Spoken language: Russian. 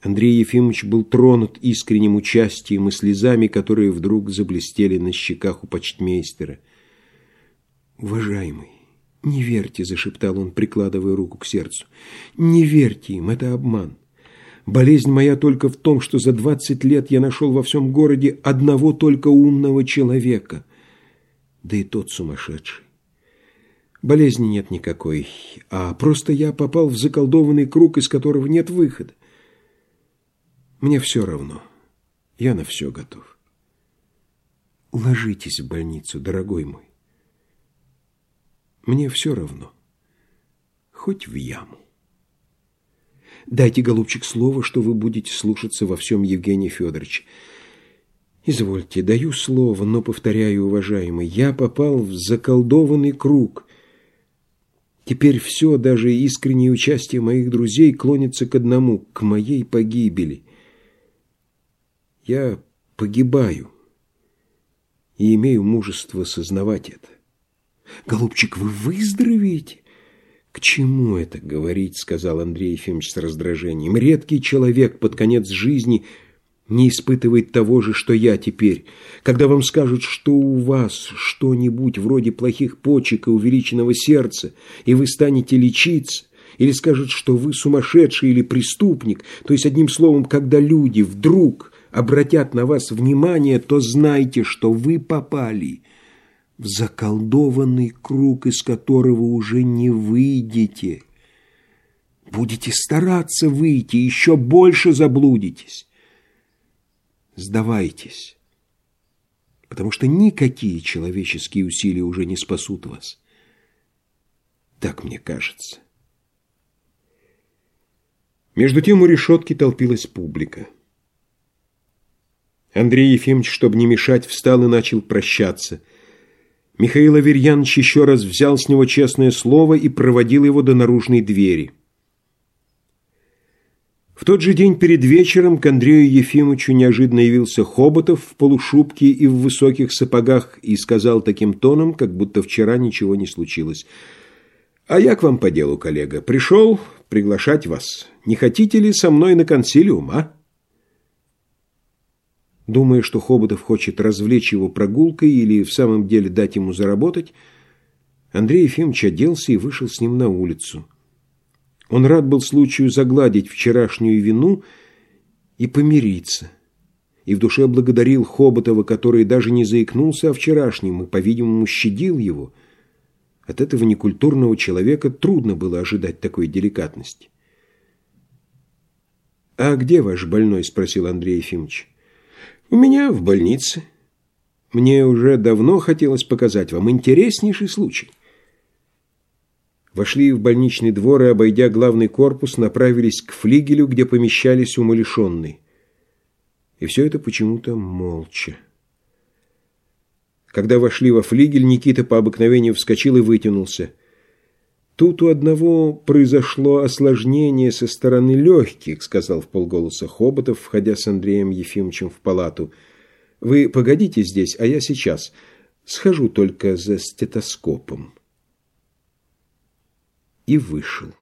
Андрей Ефимович был тронут искренним участием и слезами, которые вдруг заблестели на щеках у почтмейстера. «Уважаемый, не верьте», — зашептал он, прикладывая руку к сердцу. «Не верьте им, это обман. Болезнь моя только в том, что за 20 лет я нашел во всем городе одного только умного человека. Да и тот сумасшедший. Болезни нет никакой, а просто я попал в заколдованный круг, из которого нет выхода. Мне все равно. Я на все готов. Ложитесь в больницу, дорогой мой. Мне все равно. Хоть в яму. Дайте, голубчик, слово, что вы будете слушаться во всем Евгения Федоровича. Извольте, даю слово, но, повторяю, уважаемый, я попал в заколдованный круг. Теперь все, даже искреннее участие моих друзей, клонится к одному, к моей погибели. Я погибаю и имею мужество сознавать это. Голубчик, вы выздоровеете? К чему это говорить, сказал Андрей Ефимович с раздражением. Редкий человек под конец жизни не испытывает того же, что я теперь. Когда вам скажут, что у вас что-нибудь вроде плохих почек и увеличенного сердца, и вы станете лечиться, или скажут, что вы сумасшедший или преступник, то есть, одним словом, когда люди вдруг обратят на вас внимание, то знайте, что вы попали в заколдованный круг, из которого уже не выйдете. Будете стараться выйти, еще больше заблудитесь. Сдавайтесь, потому что никакие человеческие усилия уже не спасут вас. Так мне кажется. Между тем у решетки толпилась публика. Андрей Ефимович, чтобы не мешать, встал и начал прощаться. Михаил Аверьянович еще раз взял с него честное слово и проводил его до наружной двери. В тот же день перед вечером к Андрею Ефимовичу неожиданно явился Хоботов в полушубке и в высоких сапогах и сказал таким тоном, как будто вчера ничего не случилось. «А я к вам по делу, коллега. Пришел приглашать вас. Не хотите ли со мной на консилиум, а?» Думая, что Хоботов хочет развлечь его прогулкой или в самом деле дать ему заработать, Андрей Ефимович оделся и вышел с ним на улицу. Он рад был случаю загладить вчерашнюю вину и помириться. И в душе благодарил Хоботова, который даже не заикнулся о вчерашнем и, по-видимому, щадил его. От этого некультурного человека трудно было ожидать такой деликатности. «А где ваш больной?» – спросил Андрей Ефимович. «У меня в больнице. Мне уже давно хотелось показать вам интереснейший случай». Вошли в больничный двор и, обойдя главный корпус, направились к флигелю, где помещались умалишенные. И все это почему-то молча. Когда вошли во флигель, Никита по обыкновению вскочил и вытянулся. «Тут у одного произошло осложнение со стороны легких», — сказал вполголоса Хоботов, входя с Андреем Ефимовичем в палату. «Вы погодите здесь, а я сейчас. Схожу только за стетоскопом». И вышел.